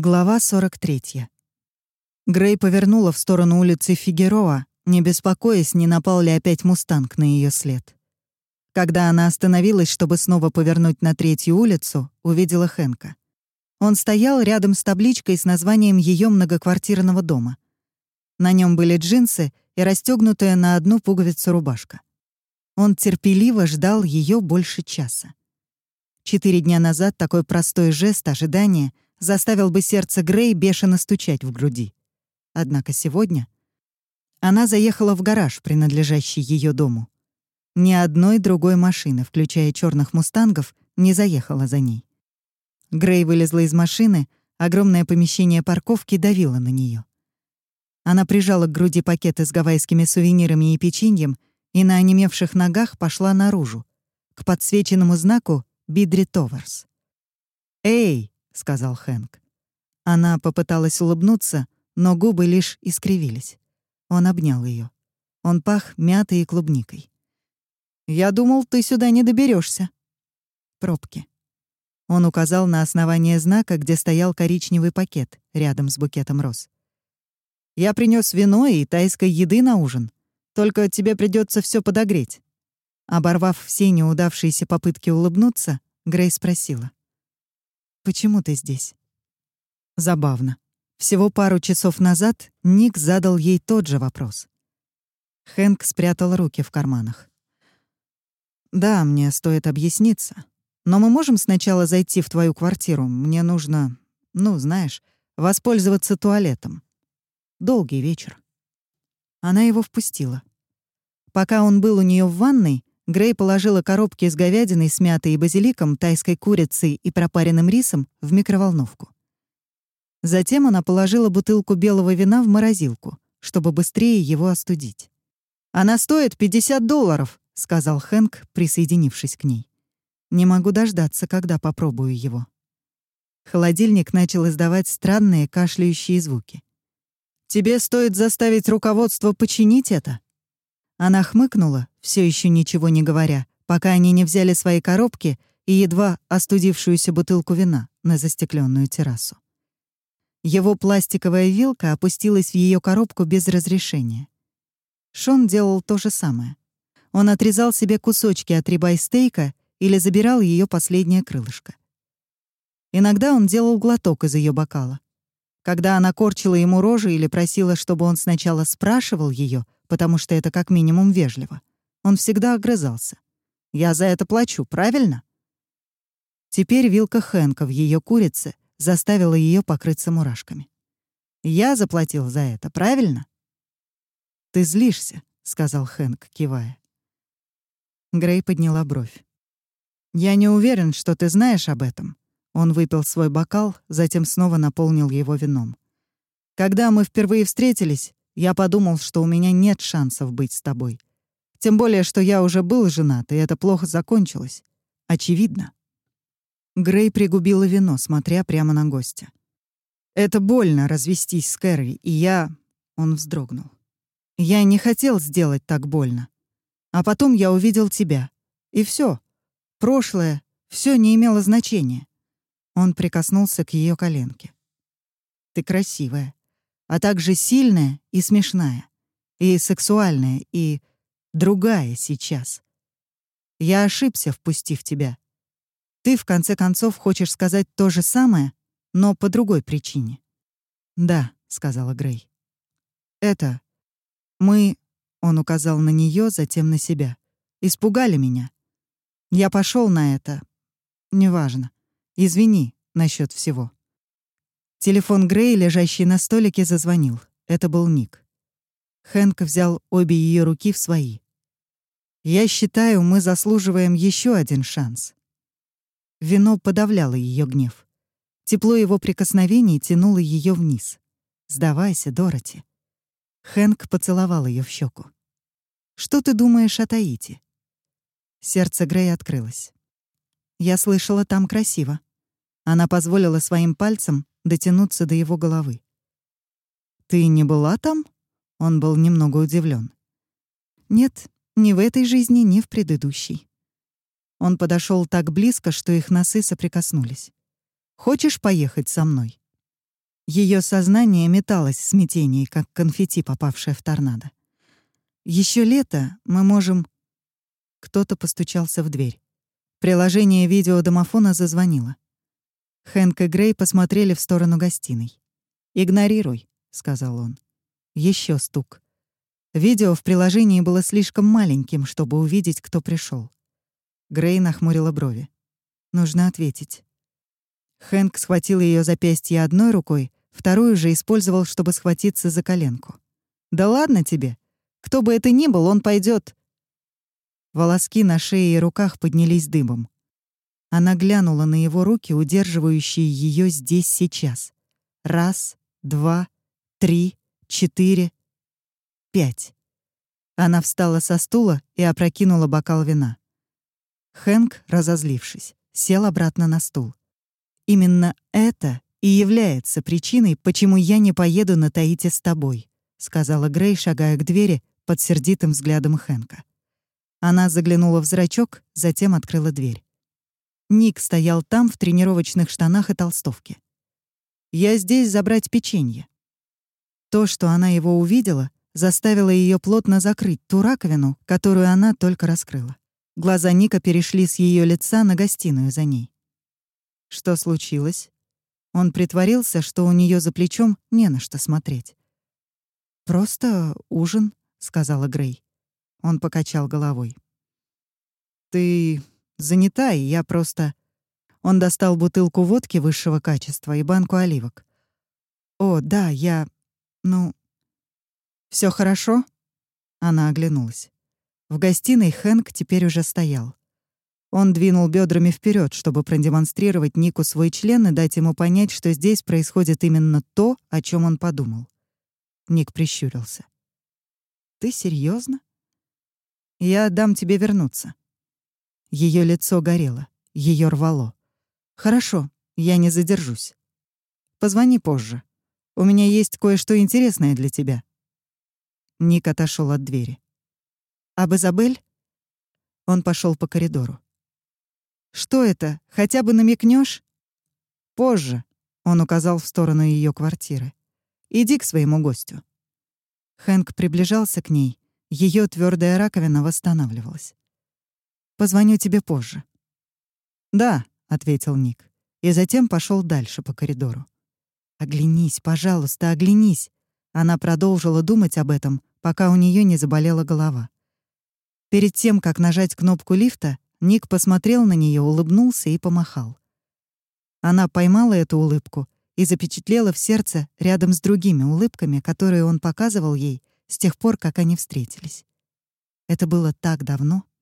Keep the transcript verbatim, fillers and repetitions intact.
Глава сорок третья. Грей повернула в сторону улицы Фигероа, не беспокоясь, не напал ли опять мустанг на ее след. Когда она остановилась, чтобы снова повернуть на третью улицу, увидела Хэнка. Он стоял рядом с табличкой с названием ее многоквартирного дома. На нем были джинсы и расстегнутая на одну пуговицу рубашка. Он терпеливо ждал ее больше часа. Четыре дня назад такой простой жест ожидания заставил бы сердце Грей бешено стучать в груди. Однако сегодня она заехала в гараж, принадлежащий ее дому. Ни одной другой машины, включая черных мустангов, не заехала за ней. Грей вылезла из машины, огромное помещение парковки давило на нее. Она прижала к груди пакеты с гавайскими сувенирами и печеньем и на онемевших ногах пошла наружу, к подсвеченному знаку «Бидри Товарс». «Эй!» — сказал Хэнк. Она попыталась улыбнуться, но губы лишь искривились. Он обнял ее. Он пах мятой и клубникой. «Я думал, ты сюда не доберешься. Пробки. Он указал на основание знака, где стоял коричневый пакет рядом с букетом роз. «Я принес вино и тайской еды на ужин. Только тебе придется все подогреть». Оборвав все неудавшиеся попытки улыбнуться, Грей спросила: «Почему ты здесь?» Забавно. Всего пару часов назад Ник задал ей тот же вопрос. Хэнк спрятал руки в карманах. «Да, мне стоит объясниться. Но мы можем сначала зайти в твою квартиру? Мне нужно, ну, знаешь, воспользоваться туалетом. Долгий вечер». Она его впустила. Пока он был у нее в ванной, Грей положила коробки с говядиной, с мятой и базиликом, тайской курицей и пропаренным рисом в микроволновку. Затем она положила бутылку белого вина в морозилку, чтобы быстрее его остудить. «Она стоит пятьдесят долларов», — сказал Хэнк, присоединившись к ней. «Не могу дождаться, когда попробую его». Холодильник начал издавать странные кашляющие звуки. «Тебе стоит заставить руководство починить это?» Она хмыкнула, все еще ничего не говоря, пока они не взяли свои коробки и едва остудившуюся бутылку вина на застекленную террасу. Его пластиковая вилка опустилась в ее коробку без разрешения. Шон делал то же самое. Он отрезал себе кусочки от рибай-стейка или забирал ее последнее крылышко. Иногда он делал глоток из ее бокала. Когда она корчила ему рожи или просила, чтобы он сначала спрашивал ее, потому что это как минимум вежливо, он всегда огрызался. «Я за это плачу, правильно?» Теперь вилка Хэнка в ее курице заставила ее покрыться мурашками. «Я заплатил за это, правильно?» «Ты злишься», — сказал Хэнк, кивая. Грей подняла бровь. «Я не уверен, что ты знаешь об этом». Он выпил свой бокал, затем снова наполнил его вином. «Когда мы впервые встретились, я подумал, что у меня нет шансов быть с тобой. Тем более, что я уже был женат, и это плохо закончилось. Очевидно». Грей пригубила вино, смотря прямо на гостя. «Это больно развестись с Кэрри, и я...» Он вздрогнул. «Я не хотел сделать так больно. А потом я увидел тебя. И все. Прошлое, все не имело значения». Он прикоснулся к ее коленке. «Ты красивая, а также сильная и смешная, и сексуальная, и другая сейчас. Я ошибся, впустив тебя. Ты, в конце концов, хочешь сказать то же самое, но по другой причине». «Да», — сказала Грей. «Это... мы...» — он указал на нее, затем на себя. «Испугали меня. Я пошел на это. Неважно. Извини насчет всего». Телефон Грей, лежащий на столике, зазвонил. Это был Ник. Хэнк взял обе ее руки в свои. «Я считаю, мы заслуживаем еще один шанс». Вино подавляло ее гнев. Тепло его прикосновений тянуло ее вниз. «Сдавайся, Дороти». Хэнк поцеловал ее в щеку. «Что ты думаешь о Таити?» Сердце Грей открылось. «Я слышала, там красиво». Она позволила своим пальцам дотянуться до его головы. «Ты не была там?» Он был немного удивлен. «Нет, ни в этой жизни, ни в предыдущей». Он подошел так близко, что их носы соприкоснулись. «Хочешь поехать со мной?» Ее сознание металось в смятении, как конфетти, попавшее в торнадо. Еще лето, мы можем...» Кто-то постучался в дверь. Приложение видеодомофона зазвонило. Хэнк и Грей посмотрели в сторону гостиной. «Игнорируй», — сказал он. Еще стук. Видео в приложении было слишком маленьким, чтобы увидеть, кто пришел. Грей нахмурила брови. «Нужно ответить». Хэнк схватил ее запястье одной рукой, вторую же использовал, чтобы схватиться за коленку. «Да ладно тебе! Кто бы это ни был, он пойдет. Волоски на шее и руках поднялись дыбом. Она глянула на его руки, удерживающие ее здесь сейчас. Раз, два, три, четыре, пять. Она встала со стула и опрокинула бокал вина. Хэнк, разозлившись, сел обратно на стул. «Именно это и является причиной, почему я не поеду на Таити с тобой», сказала Грей, шагая к двери под сердитым взглядом Хэнка. Она заглянула в зрачок, затем открыла дверь. Ник стоял там в тренировочных штанах и толстовке. «Я здесь забрать печенье». То, что она его увидела, заставило ее плотно закрыть ту раковину, которую она только раскрыла. Глаза Ника перешли с ее лица на гостиную за ней. Что случилось? Он притворился, что у нее за плечом не на что смотреть. «Просто ужин», — сказала Грей. Он покачал головой. «Ты занята, и я просто...» Он достал бутылку водки высшего качества и банку оливок. «О, да, я... ну...» «Всё хорошо?» Она оглянулась. В гостиной Хэнк теперь уже стоял. Он двинул бёдрами вперёд, чтобы продемонстрировать Нику свой член и дать ему понять, что здесь происходит именно то, о чём он подумал. Ник прищурился. «Ты серьёзно? Я дам тебе вернуться». Её лицо горело, её рвало. «Хорошо, я не задержусь. Позвони позже. У меня есть кое-что интересное для тебя». Ник отошёл от двери. «Об Изабель?» Он пошёл по коридору. «Что это? Хотя бы намекнёшь?» «Позже», — он указал в сторону её квартиры. «Иди к своему гостю». Хэнк приближался к ней. Её твёрдая раковина восстанавливалась. «Позвоню тебе позже». «Да», — ответил Ник, и затем пошёл дальше по коридору. «Оглянись, пожалуйста, оглянись». Она продолжила думать об этом, пока у неё не заболела голова. Перед тем, как нажать кнопку лифта, Ник посмотрел на неё, улыбнулся и помахал. Она поймала эту улыбку и запечатлела в сердце рядом с другими улыбками, которые он показывал ей с тех пор, как они встретились. Это было так давно.